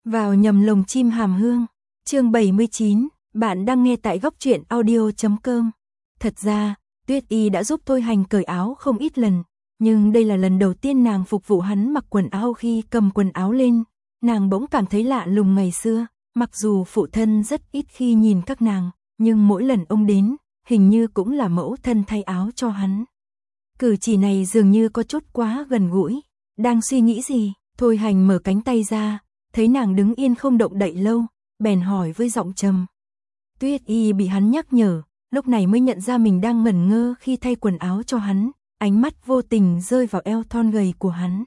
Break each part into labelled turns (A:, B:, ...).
A: Vào nhầm lồng chim hàm hương. Chương 79, bạn đang nghe tại góc truyện audio.com. Thật ra, Tuyết Y đã giúp Thôi Hành cởi áo không ít lần, nhưng đây là lần đầu tiên nàng phục vụ hắn mặc quần áo. Khi cầm quần áo lên, nàng bỗng cảm thấy lạ lùng. Ngày xưa, mặc dù phụ thân rất ít khi nhìn các nàng, nhưng mỗi lần ông đến, hình như cũng là mẫu thân thay áo cho hắn. Cử chỉ này dường như có chút quá gần gũi. Đang suy nghĩ gì, Thôi Hành mở cánh tay ra, thấy nàng đứng yên không động đậy lâu, bèn hỏi với giọng trầm. Tuyết Y bị hắn nhắc nhở, lúc này mới nhận ra mình đang ngẩn ngơ khi thay quần áo cho hắn, ánh mắt vô tình rơi vào eo thon gầy của hắn.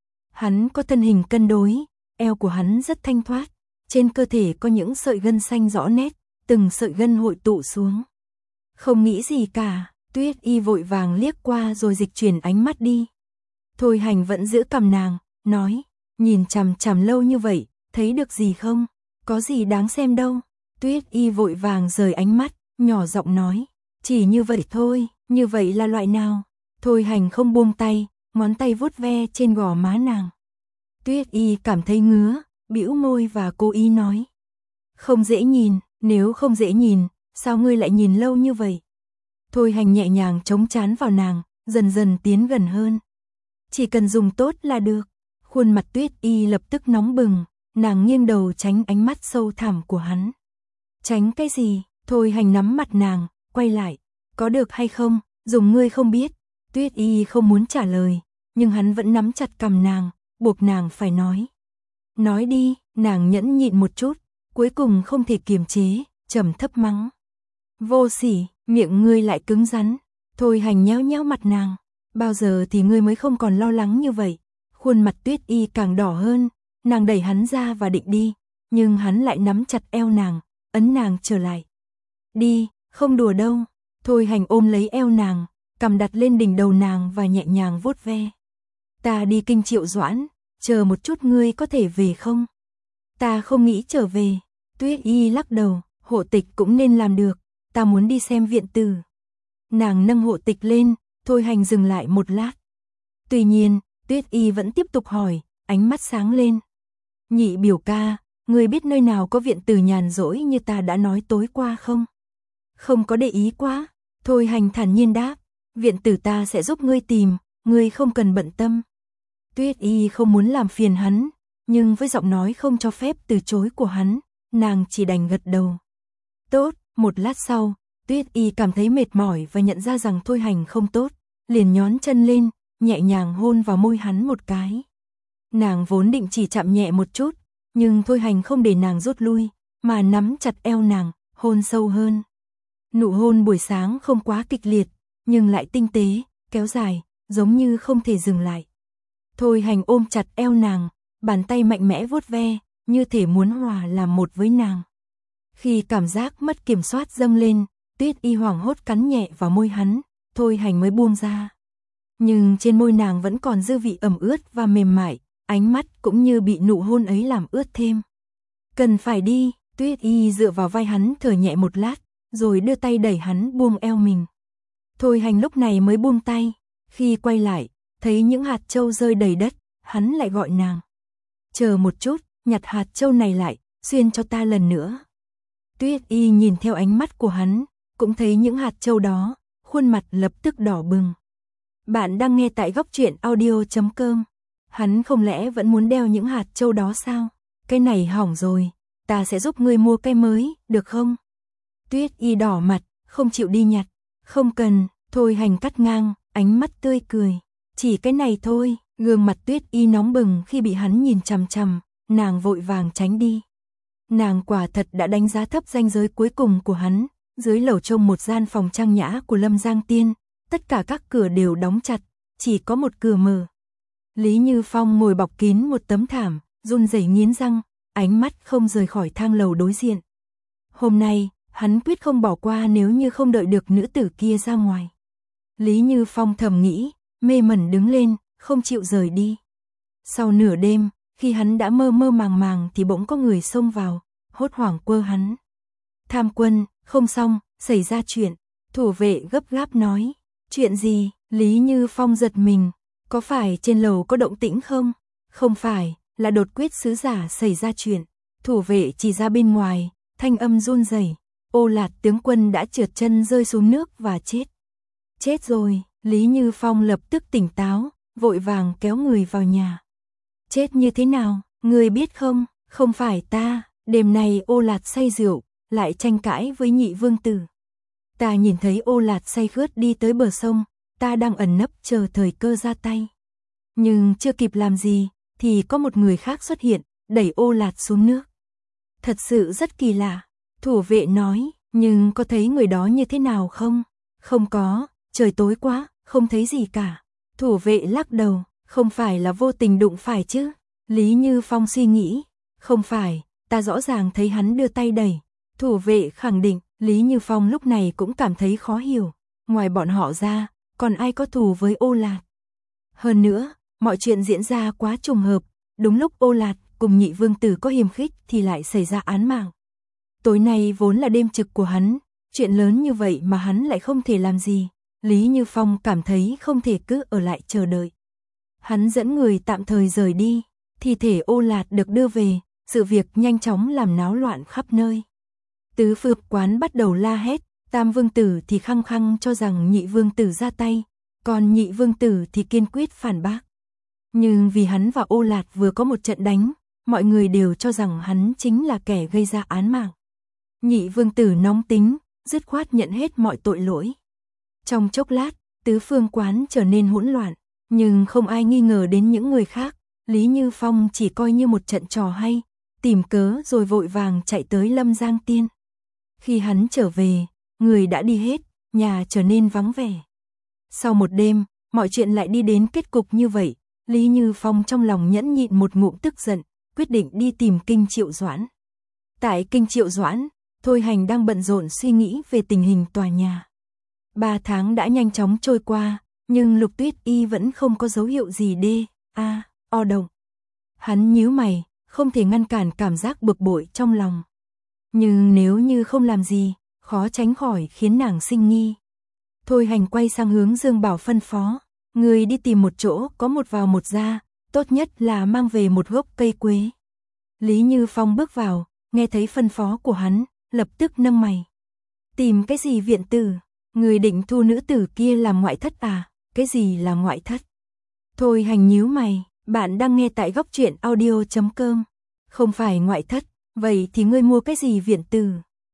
A: Hắn có thân hình cân đối, eo của hắn rất thanh thoát, trên cơ thể có những sợi gân xanh rõ nét, từng sợi gân hội tụ xuống. Không nghĩ gì cả, Tuyết Y vội vàng liếc qua rồi dịch chuyển ánh mắt đi. Thôi Hành vẫn giữ cằm nàng, nói, nhìn chằm chằm lâu như vậy, thấy được gì không? Có gì đáng xem đâu. Tuyết Y vội vàng rời ánh mắt, nhỏ giọng nói, chỉ như vậy thôi, như vậy là loại nào? Thôi Hành không buông tay, ngón tay vuốt ve trên gò má nàng. Tuyết Y cảm thấy ngứa, bĩu môi và cố ý nói, không dễ nhìn, nếu không dễ nhìn, sao ngươi lại nhìn lâu như vậy? Thôi Hành nhẹ nhàng chống trán vào nàng, dần dần tiến gần hơn. Chỉ cần dùng tốt là được. Khuôn mặt Tuyết Y lập tức nóng bừng, nàng nghiêng đầu tránh ánh mắt sâu thẳm của hắn. Tránh cái gì? Thôi Hành nắm mặt nàng, quay lại. Có được hay không? Dùng ngươi không biết. Tuyết Y không muốn trả lời, nhưng hắn vẫn nắm chặt cằm nàng, buộc nàng phải nói. Nói đi, nàng nhẫn nhịn một chút, cuối cùng không thể kiềm chế, trầm thấp mắng. Vô sỉ, miệng ngươi lại cứng rắn. Thôi Hành nhéo nhéo mặt nàng. Bao giờ thì ngươi mới không còn lo lắng như vậy? Khuôn mặt Tuyết Y càng đỏ hơn, nàng đẩy hắn ra và định đi, nhưng hắn lại nắm chặt eo nàng, ấn nàng trở lại. Đi, không đùa đâu. Thôi Hành ôm lấy eo nàng, cầm đặt lên đỉnh đầu nàng và nhẹ nhàng vuốt ve. Ta đi kinh Triệu Doãn, chờ một chút ngươi có thể về không? Ta không nghĩ trở về. Tuyết Y lắc đầu, hộ tịch cũng nên làm được, ta muốn đi xem viện tử. Nàng nâng hộ tịch lên, Thôi Hành dừng lại một lát. Tuy nhiên, Tuyết Y vẫn tiếp tục hỏi, ánh mắt sáng lên. Nhị biểu ca, ngươi biết nơi nào có viện tử nhàn rỗi như ta đã nói tối qua không? Không có để ý quá. Thôi Hành thản nhiên đáp, viện tử ta sẽ giúp ngươi tìm, ngươi không cần bận tâm. Tuyết Y không muốn làm phiền hắn, nhưng với giọng nói không cho phép từ chối của hắn, nàng chỉ đành gật đầu. Tốt, một lát sau, Tuyết Y cảm thấy mệt mỏi và nhận ra rằng Thôi Hành không tốt, liền nhón chân lên, nhẹ nhàng hôn vào môi hắn một cái. Nàng vốn định chỉ chạm nhẹ một chút, nhưng Thôi Hành không để nàng rút lui, mà nắm chặt eo nàng, hôn sâu hơn. Nụ hôn buổi sáng không quá kịch liệt, nhưng lại tinh tế, kéo dài, giống như không thể dừng lại. Thôi Hành ôm chặt eo nàng, bàn tay mạnh mẽ vuốt ve, như thể muốn hòa làm một với nàng. Khi cảm giác mất kiểm soát dâng lên, Tuyết Y hoảng hốt cắn nhẹ vào môi hắn, Thôi Hành mới buông ra. Nhưng trên môi nàng vẫn còn dư vị ẩm ướt và mềm mại, ánh mắt cũng như bị nụ hôn ấy làm ướt thêm. Cần phải đi, Tuyết Y dựa vào vai hắn thở nhẹ một lát, rồi đưa tay đẩy hắn buông eo mình. Thôi Hành lúc này mới buông tay, khi quay lại, thấy những hạt châu rơi đầy đất, hắn lại gọi nàng. Chờ một chút, nhặt hạt châu này lại, xuyên cho ta lần nữa. Tuyết Y nhìn theo ánh mắt của hắn, cũng thấy những hạt châu đó, khuôn mặt lập tức đỏ bừng. Bạn đang nghe tại góc truyện audio.com. Hắn không lẽ vẫn muốn đeo những hạt châu đó sao? Cái này hỏng rồi, ta sẽ giúp ngươi mua cái mới, được không? Tuyết Y đỏ mặt, không chịu đi nhặt. Không cần, Thôi Hành cắt ngang, ánh mắt tươi cười. Chỉ cái này thôi. Gương mặt Tuyết Y nóng bừng khi bị hắn nhìn chằm chằm, nàng vội vàng tránh đi. Nàng quả thật đã đánh giá thấp ranh giới cuối cùng của hắn. Dưới lầu trông một gian phòng trang nhã của Lâm Giang Tiên, tất cả các cửa đều đóng chặt, chỉ có một cửa mở. Lý Như Phong ngồi bọc kín một tấm thảm, run rẩy nghiến răng, ánh mắt không rời khỏi thang lầu đối diện. Hôm nay, hắn quyết không bỏ qua nếu như không đợi được nữ tử kia ra ngoài. Lý Như Phong thầm nghĩ, mê mẩn đứng lên, không chịu rời đi. Sau nửa đêm, khi hắn đã mơ mơ màng màng thì bỗng có người xông vào, hốt hoảng quơ hắn. Tham Quân, không xong, xảy ra chuyện. Thủ vệ gấp gáp nói. Chuyện gì? Lý Như Phong giật mình. Có phải trên lầu có động tĩnh không? Không phải, là đột quyết sứ giả xảy ra chuyện. Thủ vệ chỉ ra bên ngoài, thanh âm run rẩy. Ô Lạt tướng quân đã trượt chân rơi xuống nước và chết. Chết rồi, Lý Như Phong lập tức tỉnh táo, vội vàng kéo người vào nhà. Chết như thế nào, người biết không? Không phải ta, đêm nay Ô Lạt say rượu, lại tranh cãi với nhị vương tử. Ta nhìn thấy Ô Lạt say khướt đi tới bờ sông, ta đang ẩn nấp chờ thời cơ ra tay. Nhưng chưa kịp làm gì, thì có một người khác xuất hiện, đẩy Ô Lạt xuống nước. Thật sự rất kỳ lạ, thủ vệ nói, nhưng có thấy người đó như thế nào không? Không có, trời tối quá, không thấy gì cả. Thủ vệ lắc đầu, không phải là vô tình đụng phải chứ? Lý Như Phong suy nghĩ, không phải, ta rõ ràng thấy hắn đưa tay đẩy. Thủ vệ khẳng định, Lý Như Phong lúc này cũng cảm thấy khó hiểu. Ngoài bọn họ ra, còn ai có thù với Ô Lạt? Hơn nữa, mọi chuyện diễn ra quá trùng hợp. Đúng lúc Ô Lạt cùng nhị vương tử có hiềm khích thì lại xảy ra án mạng. Tối nay vốn là đêm trực của hắn, chuyện lớn như vậy mà hắn lại không thể làm gì. Lý Như Phong cảm thấy không thể cứ ở lại chờ đợi. Hắn dẫn người tạm thời rời đi, thi thể Ô Lạt được đưa về, sự việc nhanh chóng làm náo loạn khắp nơi. Tứ Phượng quán bắt đầu la hét, Tam vương tử thì khăng khăng cho rằng nhị vương tử ra tay, còn nhị vương tử thì kiên quyết phản bác. Nhưng vì hắn và Ô Lạt vừa có một trận đánh, mọi người đều cho rằng hắn chính là kẻ gây ra án mạng. Nhị vương tử nóng tính, dứt khoát nhận hết mọi tội lỗi. Trong chốc lát, Tứ Phương quán trở nên hỗn loạn, nhưng không ai nghi ngờ đến những người khác. Lý Như Phong chỉ coi như một trận trò hay, tìm cớ rồi vội vàng chạy tới Lâm Giang Tiên. Khi hắn trở về, người đã đi hết, nhà trở nên vắng vẻ. Sau một đêm, mọi chuyện lại đi đến kết cục như vậy. Lý Như Phong trong lòng nhẫn nhịn một ngụm tức giận, quyết định đi tìm Kinh Triệu Doãn. Tại Kinh Triệu Doãn, Thôi Hành đang bận rộn suy nghĩ về tình hình tòa nhà. 3 tháng đã nhanh chóng trôi qua, nhưng Lục Tuyết Y vẫn không có dấu hiệu gì o động. Hắn nhíu mày, không thể ngăn cản cảm giác bực bội trong lòng. Nhưng nếu như không làm gì, khó tránh khỏi khiến nàng sinh nghi. Thôi Hành quay sang hướng Dương Bảo phân phó, người đi tìm một chỗ có một vào một ra, tốt nhất là mang về một gốc cây quế. Lý Như Phong bước vào, nghe thấy phân phó của hắn, lập tức nâng mày. Tìm cái gì viện tử? Người định thu nữ tử kia làm ngoại thất à? Cái gì là ngoại thất? Thôi Hành nhíu mày, bạn đang nghe tại góc truyện audio.com. Không phải ngoại thất, vậy thì ngươi mua cái gì viện tử?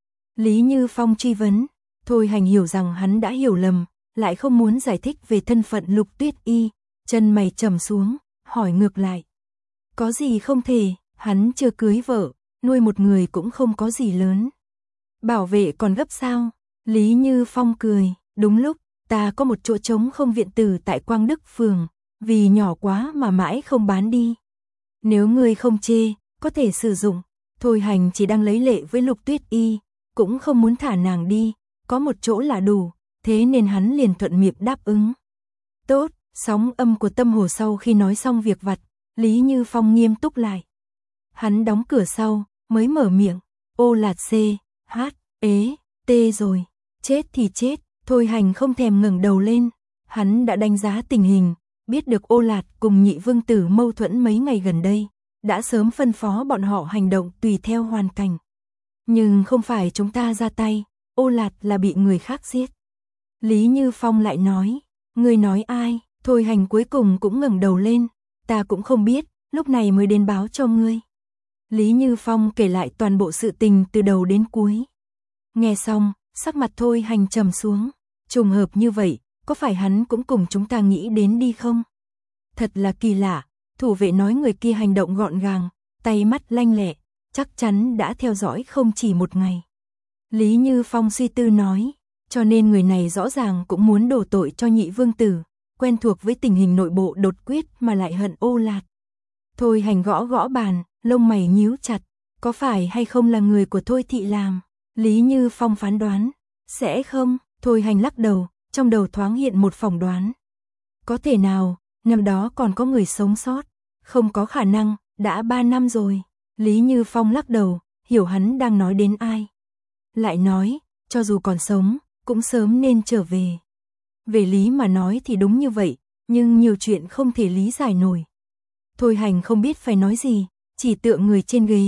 A: Lý Như Phong truy vấn. Thôi Hành hiểu rằng hắn đã hiểu lầm, lại không muốn giải thích về thân phận Lục Tuyết Y, chân mày trầm xuống, hỏi ngược lại. Có gì không thể, hắn chưa cưới vợ, nuôi một người cũng không có gì lớn. Bảo vệ còn gấp sao? Lý Như Phong cười, đúng lúc, ta có một chỗ trống không viện tử tại Quang Đức Phường, vì nhỏ quá mà mãi không bán đi. Nếu ngươi không chê, có thể sử dụng. Thôi Hành chỉ đang lấy lệ với Lục Tuyết Y, cũng không muốn thả nàng đi, có một chỗ là đủ, thế nên hắn liền thuận miệng đáp ứng. Tốt, sóng âm của tâm hồ sau khi nói xong việc vặt, Lý Như Phong nghiêm túc lại. Hắn đóng cửa sau, mới mở miệng, Ô Lạt C, H, ế, T rồi, chết thì chết. Thôi Hành không thèm ngẩng đầu lên, hắn đã đánh giá tình hình, biết được Ô Lạt cùng nhị vương tử mâu thuẫn mấy ngày gần đây, đã sớm phân phó bọn họ hành động tùy theo hoàn cảnh. Nhưng không phải chúng ta ra tay, Ô Lạt là bị người khác giết. Lý Như Phong lại nói, người nói ai? Thôi Hành cuối cùng cũng ngẩng đầu lên, ta cũng không biết, lúc này mới đến báo cho ngươi. Lý Như Phong kể lại toàn bộ sự tình từ đầu đến cuối. Nghe xong, sắc mặt Thôi Hành trầm xuống, trùng hợp như vậy, có phải hắn cũng cùng chúng ta nghĩ đến đi không? Thật là kỳ lạ, thủ vệ nói người kia hành động gọn gàng, tay mắt lanh lẹ, chắc chắn đã theo dõi không chỉ một ngày. Lý Như Phong suy tư nói, cho nên người này rõ ràng cũng muốn đổ tội cho nhị vương tử, quen thuộc với tình hình nội bộ đột quyết mà lại hận Ô Lạt. Thôi Hành gõ gõ bàn, lông mày nhíu chặt, có phải hay không là người của Thôi thị làm? Lý Như Phong phán đoán, sẽ không. Thôi Hành lắc đầu, trong đầu thoáng hiện một phỏng đoán. Có thể nào, năm đó còn có người sống sót? Không có khả năng, đã 3 năm rồi. Lý Như Phong lắc đầu, hiểu hắn đang nói đến ai. Lại nói, cho dù còn sống, cũng sớm nên trở về. Về lý mà nói thì đúng như vậy, nhưng nhiều chuyện không thể lý giải nổi. Thôi Hành không biết phải nói gì, chỉ tựa người trên ghế,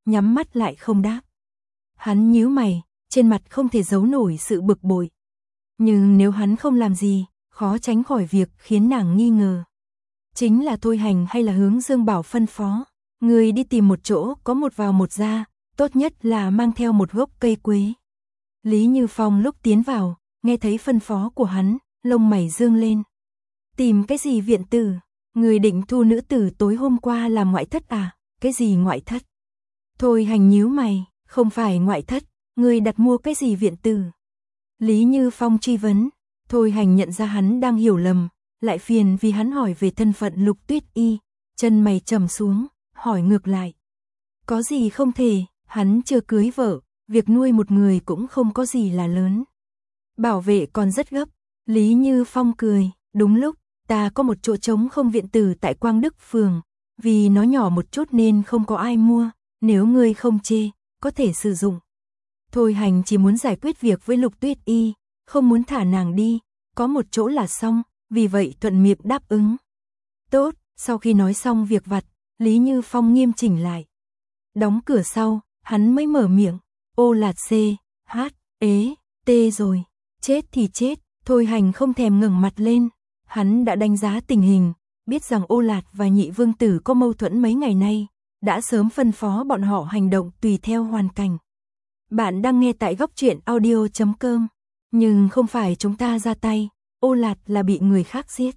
A: nhắm mắt lại không đáp. Hắn nhíu mày, trên mặt không thể giấu nổi sự bực bội. Nhưng nếu hắn không làm gì, khó tránh khỏi việc khiến nàng nghi ngờ. Chính là Thôi Hành hay là Hướng Dương Bảo phân phó, người đi tìm một chỗ có một vào một ra, tốt nhất là mang theo một gốc cây quế. Lý Như Phong lúc tiến vào, nghe thấy phân phó của hắn, lông mày dương lên. Tìm cái gì viện tử? Người định thu nữ tử tối hôm qua làm ngoại thất à? Cái gì ngoại thất? Thôi Hành nhíu mày, không phải ngoại thất, người đặt mua cái gì viện tử? Lý Như Phong truy vấn, Thôi Hành nhận ra hắn đang hiểu lầm, lại phiền vì hắn hỏi về thân phận Lục Tuyết Y, chân mày trầm xuống, hỏi ngược lại. Có gì không thể, hắn chưa cưới vợ, việc nuôi một người cũng không có gì là lớn. Bảo vệ còn rất gấp, Lý Như Phong cười, đúng lúc, ta có một chỗ trống không viện tử tại Quang Đức Phường, vì nó nhỏ một chút nên không có ai mua, nếu ngươi không chê, có thể sử dụng. Thôi Hành chỉ muốn giải quyết việc với Lục Tuyết Y, không muốn thả nàng đi, có một chỗ là xong, vì vậy thuận miệng đáp ứng. Tốt, sau khi nói xong việc vặt, Lý Như Phong nghiêm chỉnh lại. Đóng cửa sau, hắn mới mở miệng, ô lạt C, H, ế, T rồi, chết thì chết, Thôi Hành không thèm ngẩng mặt lên, hắn đã đánh giá tình hình, biết rằng Ô Lạt và Nhị Vương Tử có mâu thuẫn mấy ngày nay, đã sớm phân phó bọn họ hành động tùy theo hoàn cảnh. Bạn đang nghe tại góc truyện audio.com, nhưng không phải chúng ta ra tay, Ô Lạt là bị người khác giết.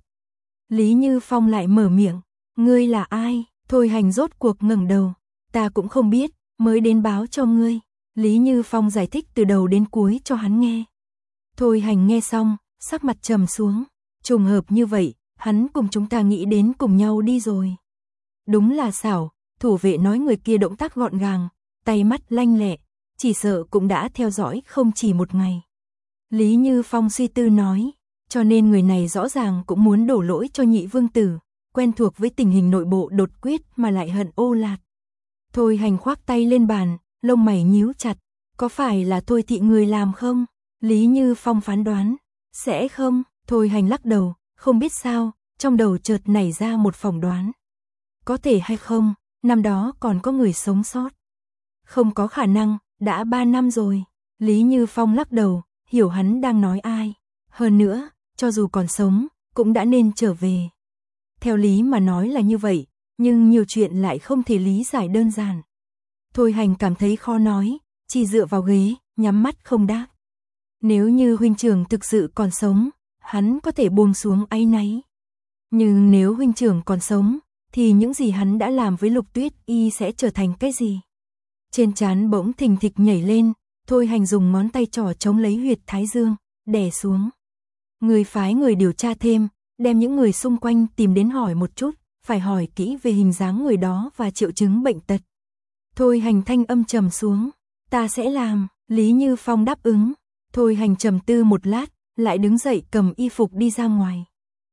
A: Lý Như Phong lại mở miệng, ngươi là ai? Thôi Hành rốt cuộc ngẩng đầu, ta cũng không biết, mới đến báo cho ngươi. Lý Như Phong giải thích từ đầu đến cuối cho hắn nghe. Thôi Hành nghe xong, sắc mặt trầm xuống, trùng hợp như vậy, hắn cùng chúng ta nghĩ đến cùng nhau đi rồi. Đúng là xảo, thủ vệ nói người kia động tác gọn gàng, tay mắt lanh lẹ, chỉ sợ cũng đã theo dõi không chỉ một ngày. Lý Như Phong suy tư nói, cho nên người này rõ ràng cũng muốn đổ lỗi cho Nhị Vương Tử, quen thuộc với tình hình nội bộ đột quyết mà lại hận Ô Lạt. Thôi Hành khoác tay lên bàn, lông mày nhíu chặt, có phải là Thôi thị người làm không? Lý Như Phong phán đoán, sẽ không, Thôi Hành lắc đầu, không biết sao, trong đầu chợt nảy ra một phỏng đoán. Có thể hay không, năm đó còn có người sống sót. Không có khả năng, đã 3 năm rồi. Lý Như Phong lắc đầu, hiểu hắn đang nói ai. Hơn nữa, cho dù còn sống, cũng đã nên trở về. Theo lý mà nói là như vậy, nhưng nhiều chuyện lại không thể lý giải đơn giản. Thôi Hành cảm thấy khó nói, chỉ dựa vào ghế, nhắm mắt không đáp. Nếu như huynh trưởng thực sự còn sống, hắn có thể buông xuống áy náy. Nhưng nếu huynh trưởng còn sống, thì những gì hắn đã làm với Lục Tuyết Y sẽ trở thành cái gì? Trên trán bỗng thình thịch nhảy lên, Thôi Hành dùng ngón tay trỏ chống lấy huyệt thái dương, đè xuống. Người phái người điều tra thêm, đem những người xung quanh tìm đến hỏi một chút, phải hỏi kỹ về hình dáng người đó và triệu chứng bệnh tật. Thôi Hành thanh âm trầm xuống, ta sẽ làm, Lý Như Phong đáp ứng. Thôi Hành trầm tư một lát, lại đứng dậy cầm y phục đi ra ngoài.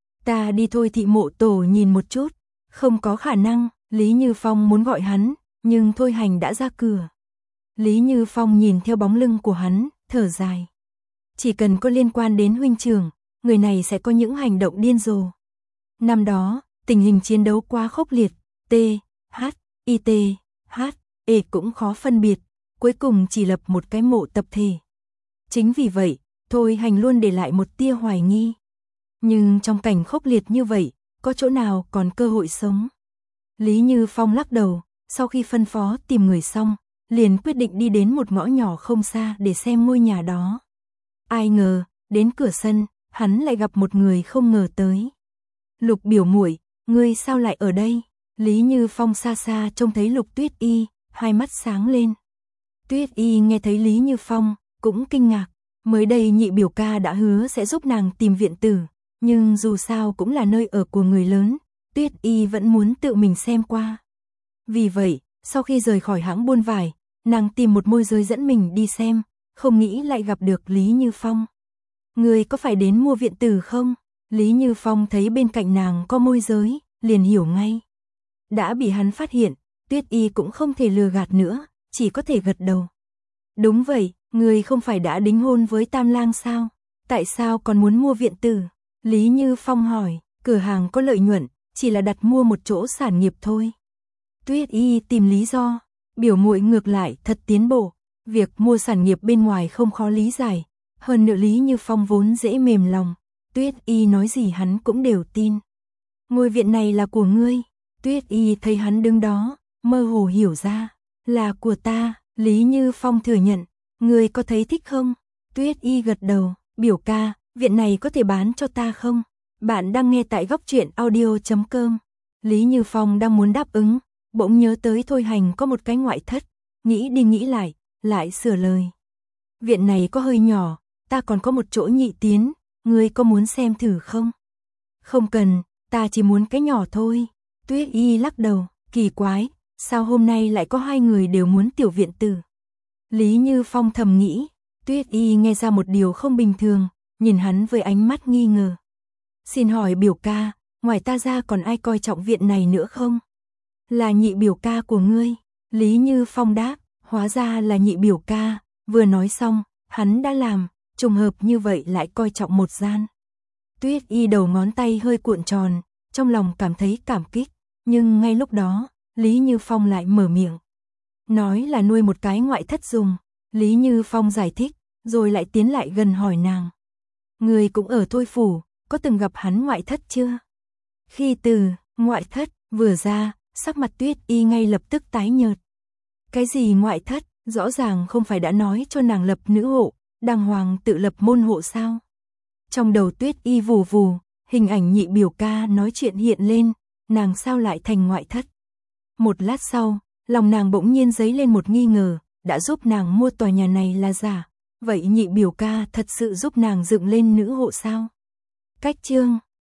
A: Ta đi Thôi thị mộ tổ nhìn một chút, không có khả năng, Lý Như Phong muốn gọi hắn, nhưng Thôi Hành đã ra cửa. Lý Như Phong nhìn theo bóng lưng của hắn, thở dài. Chỉ cần có liên quan đến huynh trưởng, người này sẽ có những hành động điên rồ. Năm đó, tình hình chiến đấu quá khốc liệt, T, H, I, T, H, E cũng khó phân biệt, cuối cùng chỉ lập một cái mộ tập thể. Chính vì vậy, Thôi Hành luôn để lại một tia hoài nghi. Nhưng trong cảnh khốc liệt như vậy, có chỗ nào còn cơ hội sống? Lý Như Phong lắc đầu, sau khi phân phó tìm người xong, liền quyết định đi đến một ngõ nhỏ không xa để xem ngôi nhà đó. Ai ngờ, đến cửa sân, hắn lại gặp một người không ngờ tới. Lục biểu muội, ngươi sao lại ở đây? Lý Như Phong xa xa trông thấy Lục Tuyết Y, hai mắt sáng lên. Tuyết Y nghe thấy Lý Như Phong, cũng kinh ngạc. Mới đây nhị biểu ca đã hứa sẽ giúp nàng tìm viện tử, nhưng dù sao cũng là nơi ở của người lớn, Tuyết Y vẫn muốn tự mình xem qua. Vì vậy, sau khi rời khỏi hãng buôn vải, nàng tìm một môi giới dẫn mình đi xem, không nghĩ lại gặp được Lý Như Phong. Người có phải đến mua viện tử không? Lý Như Phong thấy bên cạnh nàng có môi giới, liền hiểu ngay. Đã bị hắn phát hiện, Tuyết Y cũng không thể lừa gạt nữa, chỉ có thể gật đầu. Đúng vậy, người không phải đã đính hôn với Tam Lang sao? Tại sao còn muốn mua viện tử? Lý Như Phong hỏi, cửa hàng có lợi nhuận, chỉ là đặt mua một chỗ sản nghiệp thôi. Tuyết Y tìm lý do, biểu muội ngược lại thật tiến bộ, việc mua sản nghiệp bên ngoài không khó lý giải, hơn nữa Lý Như Phong vốn dễ mềm lòng, Tuyết Y nói gì hắn cũng đều tin. Ngôi viện này là của ngươi, Tuyết Y thấy hắn đứng đó, mơ hồ hiểu ra, là của ta, Lý Như Phong thừa nhận, ngươi có thấy thích không? Tuyết Y gật đầu, biểu ca, viện này có thể bán cho ta không? Bạn đang nghe tại góc truyện audio.com. Lý Như Phong đang muốn đáp ứng, bỗng nhớ tới Thôi Hành có một cái ngoại thất, nghĩ đi nghĩ lại sửa lời. Viện này có hơi nhỏ, ta còn có một chỗ nhị tiến, ngươi có muốn xem thử không? Không cần, ta chỉ muốn cái nhỏ thôi. Tuyết Y lắc đầu, kỳ quái, sao hôm nay lại có hai người đều muốn tiểu viện tử? Lý Như Phong thầm nghĩ, Tuyết Y nghe ra một điều không bình thường, nhìn hắn với ánh mắt nghi ngờ. Xin hỏi biểu ca, ngoài ta ra còn ai coi trọng viện này nữa không? Là nhị biểu ca của ngươi. Lý Như Phong đáp, hóa ra là nhị biểu ca, vừa nói xong, hắn đã làm, trùng hợp như vậy lại coi trọng một gian. Tuyết Y đầu ngón tay hơi cuộn tròn, trong lòng cảm thấy cảm kích, nhưng ngay lúc đó, Lý Như Phong lại mở miệng. Nói là nuôi một cái ngoại thất dùng, Lý Như Phong giải thích, rồi lại tiến lại gần hỏi nàng. Người cũng ở Thôi Phủ, có từng gặp hắn ngoại thất chưa? Khi từ ngoại thất vừa ra, sắc mặt Tuyết Y ngay lập tức tái nhợt. Cái gì ngoại thất, rõ ràng không phải đã nói cho nàng lập nữ hộ, đàng hoàng tự lập môn hộ sao? Trong đầu Tuyết Y vù vù, hình ảnh nhị biểu ca nói chuyện hiện lên, nàng sao lại thành ngoại thất? Một lát sau, lòng nàng bỗng nhiên dấy lên một nghi ngờ, đã giúp nàng mua tòa nhà này là giả, vậy nhị biểu ca thật sự giúp nàng dựng lên nữ hộ sao? Cách chương